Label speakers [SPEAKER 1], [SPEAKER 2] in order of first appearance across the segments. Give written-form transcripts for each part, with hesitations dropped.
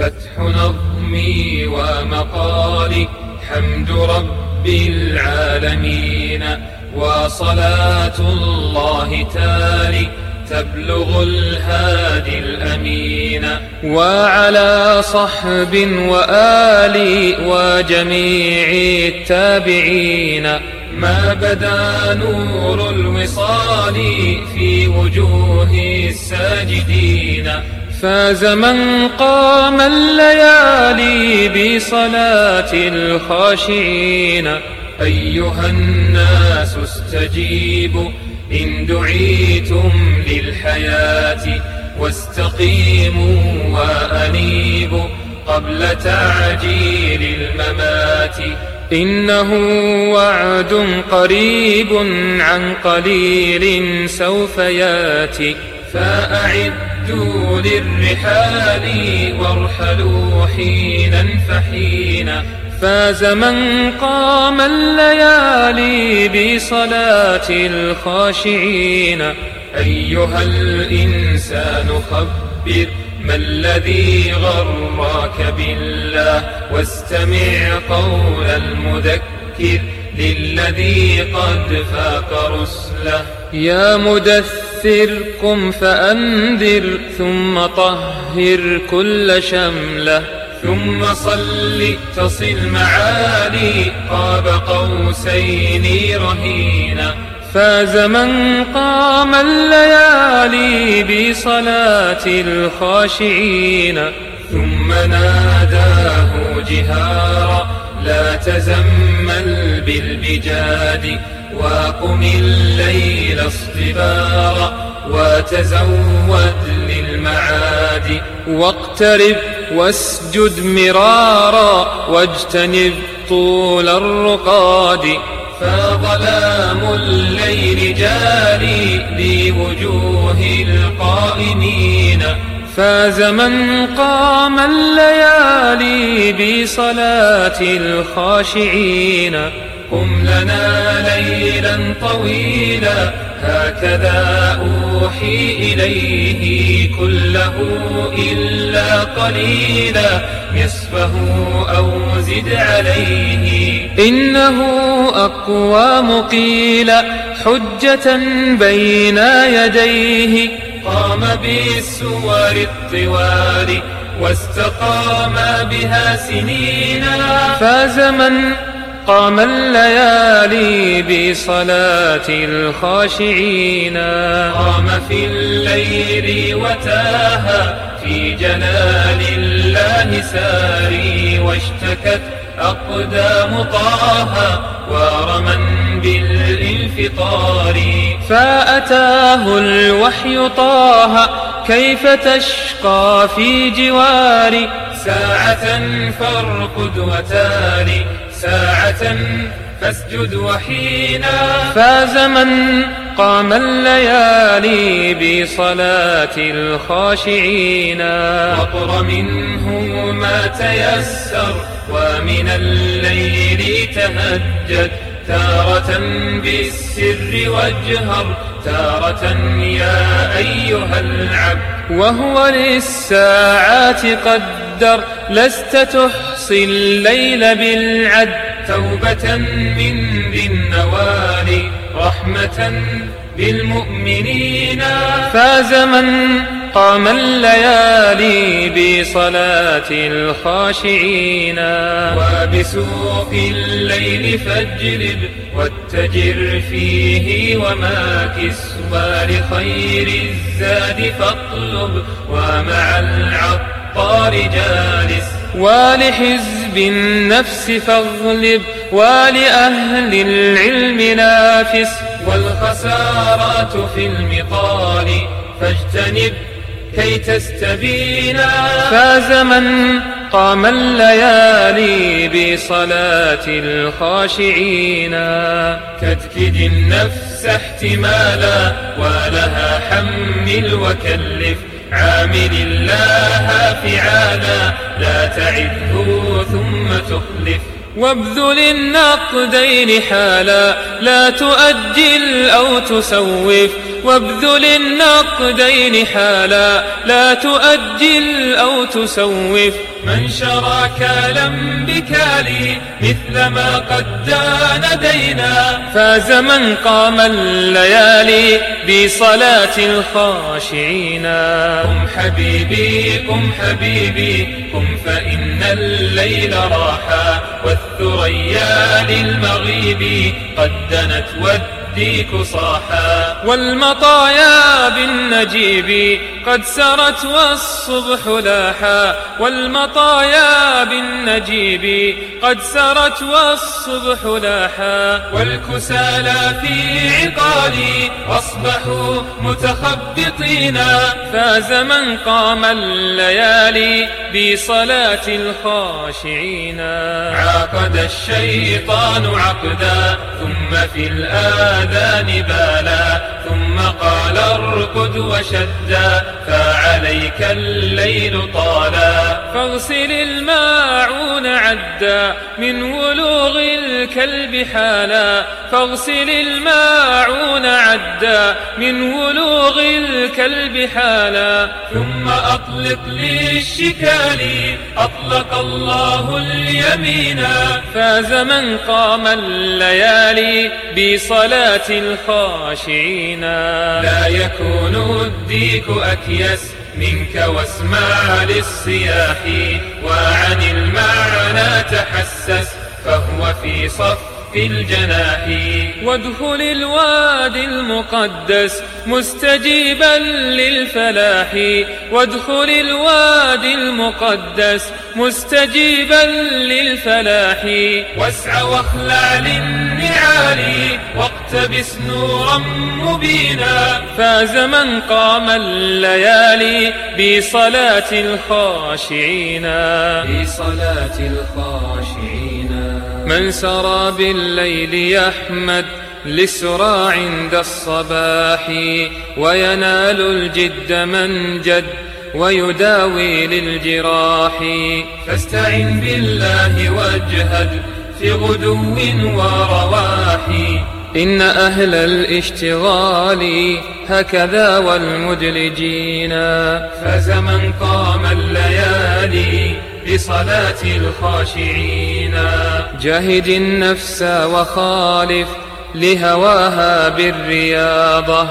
[SPEAKER 1] فتح نظمي ومقالي حمد رب العالمين، وصلاة الله تالي تبلغ الهادي الأمين، وعلى صحب وآل وجميع التابعين. ما بدا نور الوصال في وجوه الساجدين، فاز من قام الليالي بصلاة الخاشعين. أيها الناس استجيبوا إن دعيتم للحياة، واستقيموا وأنيبوا قبل تعجيل الممات. إنه وعد قريب عن قليل سوف ياتي، فأعدوا للرحال وارحلوا حينا فحينا. فاز من قام الليالي بصلاة الخاشعين. أيها الإنسان خبر ما الذي غرك بالله، واستمع قول المذكر للذي قد فاق رسله. يا مدثر قم فأنذر، ثم طهر كل شمله، ثم صل تصل معالي قاب قوسين رهينا. فاز من قام الليالي بصلاة الخاشعين. ثم ناداه جهارا لا تزمل بالبجاد، وقم الليل اصطبارا وتزود للمعاد. واقترب واسجد مرارا واجتنب طول الرقاد، فظلام الليل جاري بوجوه القائمين. فاز من قام الليالي بصلاة الخاشعين. قم لنا ليلا طويلا هكذا أوحي إليه، كله إلا قليلا نصفه أو زد عليه. إنه أقوى مقيل حجة بين يديه، قام بالسور الطوال واستقام بها سنينا. فاز من قام الليالي بصلاة الخاشعين. قام في الليل وتاها في جلال الله ساري، واشتكت أقدام طه ورما بالانفطار. فأتاه الوحي طه كيف تشقى في جواري، ساعة فارقد وتالي ساعة فاسجد وحينا. فاز من قام الليالي بصلاة الخاشعين. واقر منه ما تيسر ومن الليل تهجد، تارة بالسر واجهر تارة يا أيها العبد. وهو للساعات قدر لست تحصي الليل بالعد، توبة من ذي النوال رحمة بالمؤمنين. فاز من قام الليالي بصلاة الخاشعين. وبسوق الليل فاجلب واتجر فيه وماكس، ولخير الزاد فاطلب ومع العطار جالس. ولحزب النفس فاغلب ولأهل العلم نافس، والخسارات في المطال فاجتنب كي تستبينا. فاز من قام الليالي بصلاة الخاشعين. كدكد النفس احتمالا ولها حمل وكلف، عامل الله فعالا لا تعده ثم تخلف. وابذل النقدين حالا لا تؤجل أو تسوف، وابذل النقدين حالا لا تؤجل أو تسوف. من شرى كالا بكالي مثل ما قد دان دينا، فاز من قام الليالي بصلاة الخاشعين. قم حبيبي قم حبيبي قم فإن الليل راحا، والثريا للمغيب قد دنت والديك صاحا. والمطايا بالنجيب قد سرت والصبح لاحا، والمطايا بالنجيب قد سرت والصبح لاحا. والكسالى في عقالي أصبحوا متخبطين، فاز من قام الليالي بصلاة الخاشعين. عقد الشيطان عقدا ثم في الآذان بالا، ثم قال ارقد وشدا فعليك الليل طالا. فاغسل الماعون عدا من ولوغ الكلب حالا، فاغسل الماعون عدا من ولوغ الكلب حالا. ثم أطلق للشكال أطلق الله اليمين، فاز من قام الليالي بصلاة الخاشعين. لا يكون الديك أكيس منك واسمع للصياح، وعن المعنى تحسس فهو في صف الجناح. وادخل الوادي المقدس مستجيبا للفلاح، وادخل الوادي المقدس مستجيبا للفلاح. واسع واخلع للنعال واقتبس نورا مبينا، فاز من قام الليالي بصلاة الخاشعين. بصلاة الخاشعين. من سرى بالليل يحمد للسرى عند الصباح، وينال الجد من جد ويداوي للجراح. فاستعن بالله واجهد في غدو ورواح، إن أهل الاشتغال هكذا والمدلجين. فاز من قام الليالي بصلاة الخاشعين. جاهد النفس وخالف لهواها بالرياضة،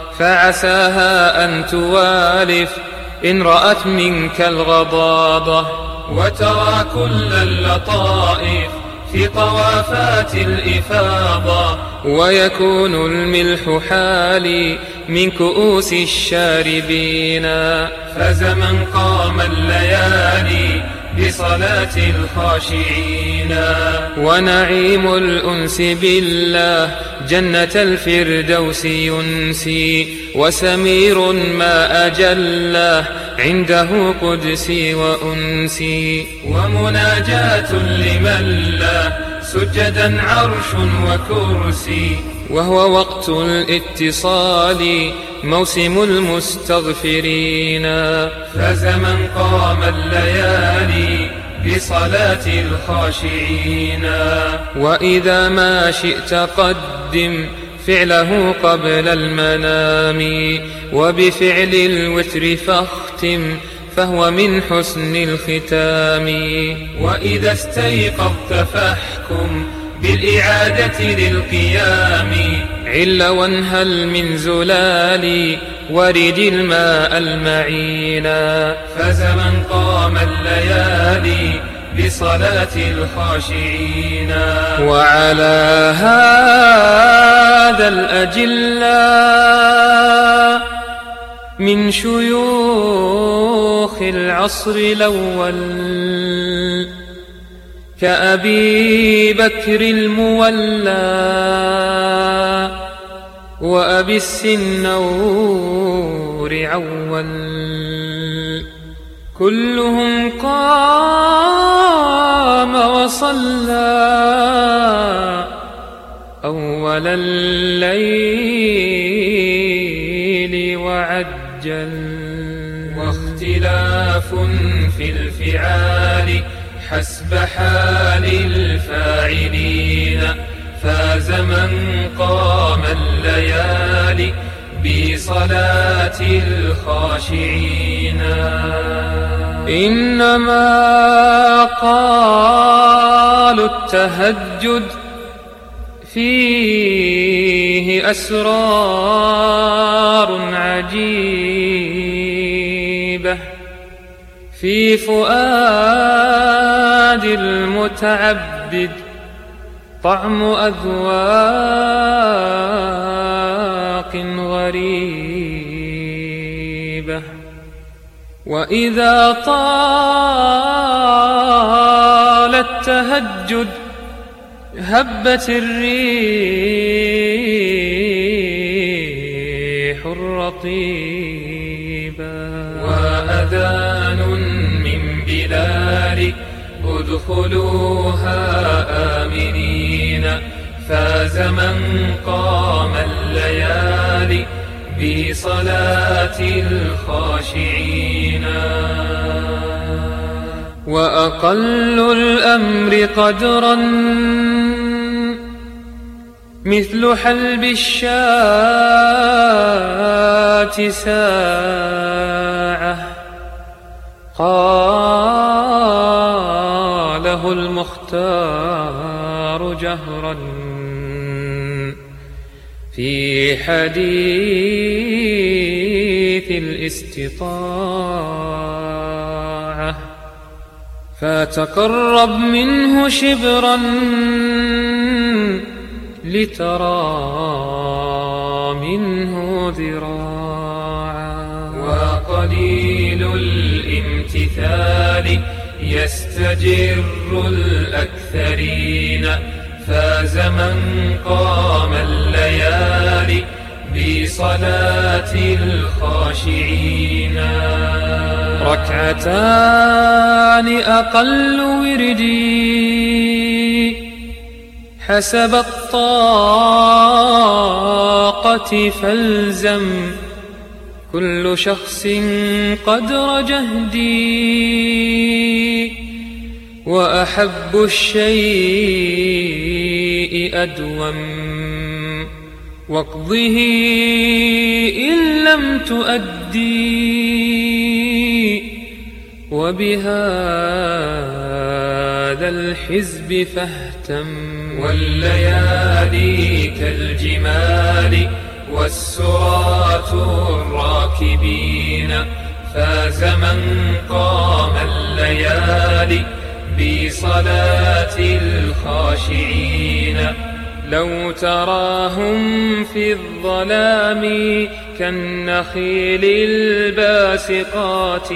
[SPEAKER 1] فعساها أن توالف إن رأت منك الغضاضة. وترى كل اللطائف في طوافات الإفاضة، ويكون الملح حالي من كؤوس الشاربين. فاز من قام الليالي بصلاة الخاشعين. ونعيم الأنس بالله جنة الفردوس ينسي، وسمير ما أجله عنده قدسي وأنسي. ومناجاة لمن له سجدا عرش وكرسي، وهو وقت الاتصال موسم المستغفرين. فاز من قام الليالي بصلاة الخاشعين. وإذا ما شئت قدم فعله قبل المنام، وبفعل الوتر فاختم فهو من حسن الختام. وإذا استيقظت فاحكم بالإعادة للقيام، عل وانهل من زلال ورد الماء المعينا. فاز من قام الليالي بصلاة الخاشعين. وعلى هذا الأجلاء من شيوخ العصر الأول كأبي بكر المولى وأبي السنور عول، كلهم قام وصلى أول الليل وعجل. واختلاف في الفعال حسب حال الفاعلين فاز من قام الليالي بصلاة الخاشعين إنما قالوا التهجد فيه أسرار عجيبة في فؤاد المتعبد طعم أذواق غريبة وإذا طال التهجد هبت الريح الرطيبة وأذان من بلال ادخلوها آمنين فاز من قام الليالي بصلاة الخاشعين وأقل الأمر قدرا مثل حلب الشاة ساعة قاله المختار جهرا في حديث الاستطاعة فتقرب منه شبرا لترى منه ذراعا وقليل الامتثال يستجر الأكثرين فاز من قام الليالي بصلاة الخاشعين ركعتان أقل وردي حسب الطاقة فالزم كل شخص قدر جهدي وأحب الشيء أدوم واقضه إن لم تؤدي وبهذا الحزب فاهتم والليالي كالجمال والسرات الراكبين فاز من قام الليالي بصلاة الخاشعين لو تراهم في الظلام كالنخيل الباسقات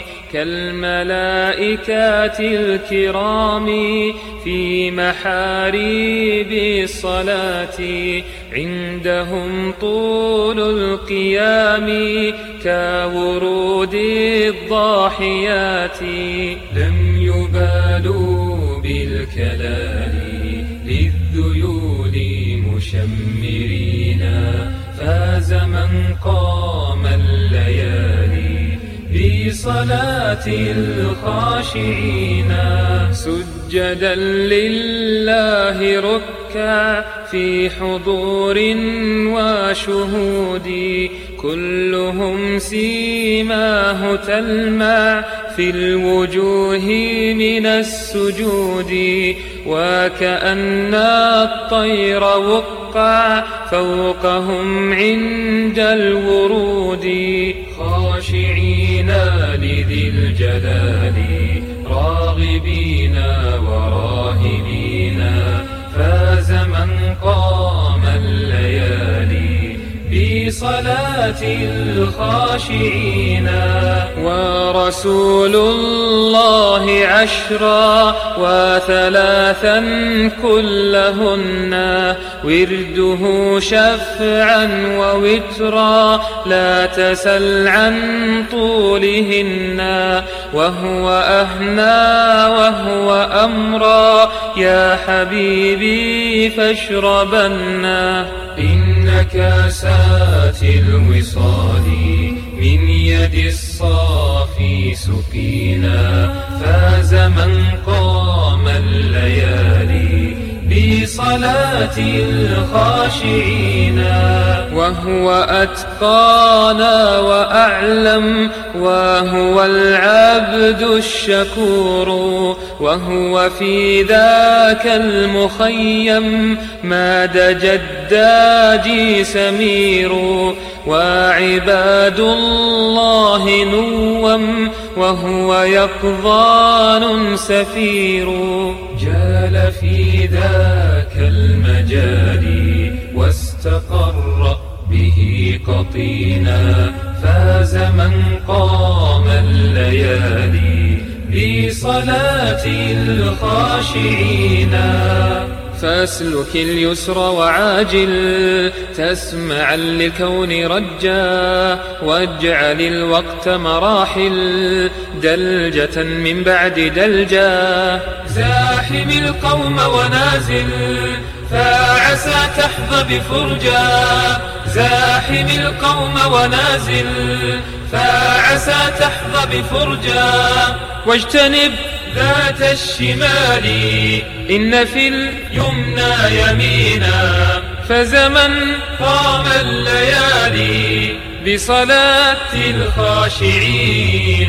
[SPEAKER 1] كالملائكات الكرام في محاريب الصلاة عندهم طول القيام كورود الضاحيات لم يبالوا بالكلال للذيول مشمرين فاز من قام الليالي بصلاة الخاشعين سجدا لله ركع في حضور وشهود كلهم سيماه تلمع في الوجوه من السجود وكأن الطير وقع فوقهم عند الورود خاشعين لذي الجلال راغبين وراهبين فاز من قام الليالي بصلاة الخاشعين ورسول الله 10 و3 كلهن ورده شفعا ووترا لا تسل عن طولهن وهو أهنى وهو أمرا يا حبيبي فاشربنا إن كاسات الوصال من يد الصافي سقينا فاز من قام بصلاة الخاشعين. وهو أتقانا وأعلم، وهو العبد الشكور، وهو في ذاك المخيم ما دجى الداجي سمير. وعباد الله نوم، وهو يقظان سفير. جال في ذاك المجال واستقر به قطينا. فاز من قام الليالي بصلاة الخاشعين. فاسلك اليسر وعاجل تسمعا للكون رجا، واجعل الوقت مراحل دلجة من بعد دلجا. زاحم القوم ونازل فعسى تحظى بفرجا. زاحم القوم ونازل فعسى تحظى بفرجا. واجتنب ذات الشمال إن في اليمنى يمينا. فزمن قام الليالي بصلاة الخاشعين.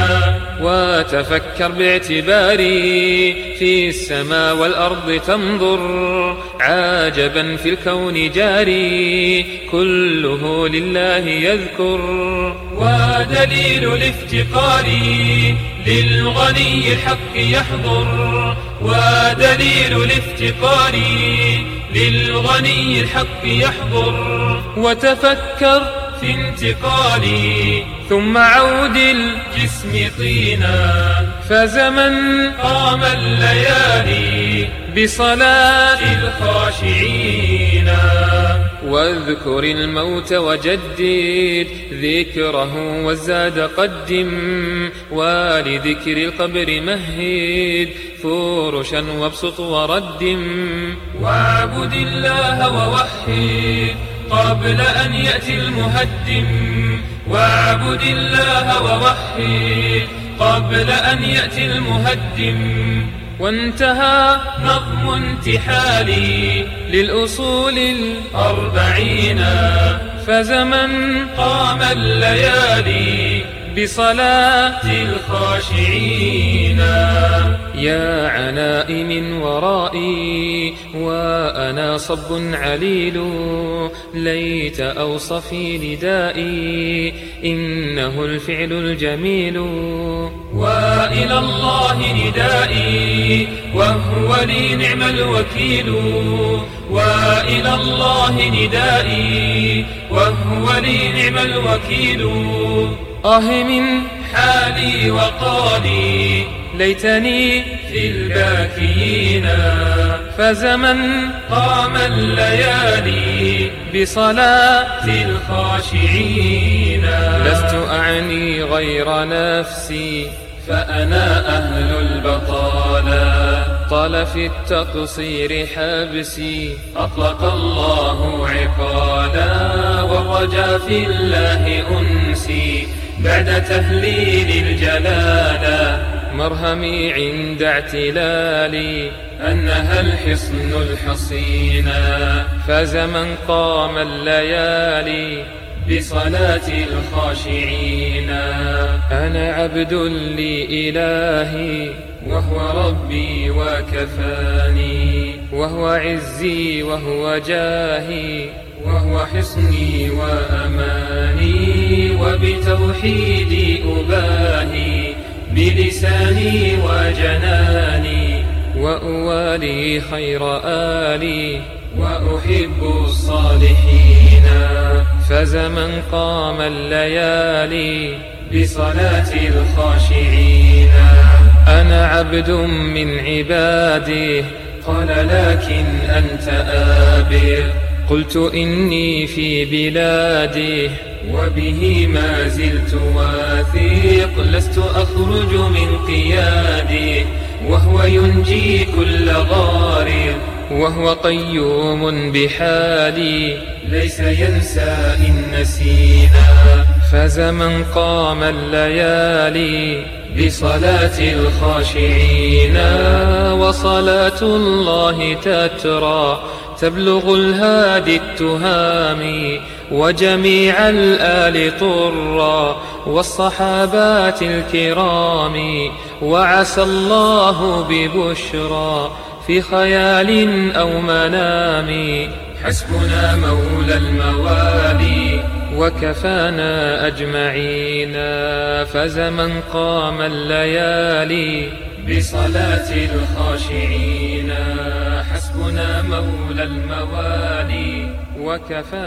[SPEAKER 1] وتفكر باعتباري في السماء والأرض تنظر، عاجبا في الكون جاري كله لله يذكر. ودليل الافتقار للغني الحق يحضر. ودليل الافتقار للغني الحق يحضر. وتفكر في انتقالي ثم عود الجسم طينا. فزمن قام الليالي بصلاة الخاشعين. واذكر الموت وجدد ذكره والزاد قدم. ولذكر القبر مهد فرشا وابسط وردم. واعبد الله ووحد قبل أن يأتي المهدم. واعبد الله ووحد قبل أن يأتي المهدم. وانتهى نظم انتحالي للأصول الأربعين. فزمن قام الليالي بصلاة الخاشعين. يا عنائي من ورائي وأنا صب عليل. ليت أوصفي ندائي إنه الفعل الجميل. وإلى الله ندائي وهو لي نعم الوكيل. وإلى الله ندائي وهو لي نعم الوكيل. من حالي وقالي ليتني في الباكين. فزمن قام الليالي بصلاة الخاشعين. لست أعني غير نفسي فأنا أهل البطالة. طال في التقصير حبسي أطلق الله عقالا. والرجا في الله أنسي بعد تهليل الجلالة. مرهمي عند اعتلالي أنها الحصن الحصين. فزمن قام الليالي بصلاة الخاشعين. أنا عبد لإلهي وهو ربي وكفاني. وهو عزي وهو جاهي وهو حصني وأماني. وبتوحيدي أباهي بلساني وجناني. وأوالي خير آلي وأحب الصالحين. فزمن قام الليالي بصلاة الخاشعين. أنا عبد من عباده قال لكن أنت آبر. قلت إني في بلاده وبه ما زلت واثق. لست أخرج من قياده وهو ينجي كل غارق. وهو قيوم بحالي ليس ينسى إن نسينا. فزمن قام الليالي بصلاة الخاشعين، وصلاة الله تترى تبلغ الهادي التهامي، وجميع الآل طرا والصحابات الكرام، وعسى الله ببشرى في خيال أو منام، حسبنا مولى الموالي وكفانا أجمعين. فزمن قام الليالي بصلاة الخاشعين، حسبنا مولى الموالي وكفانا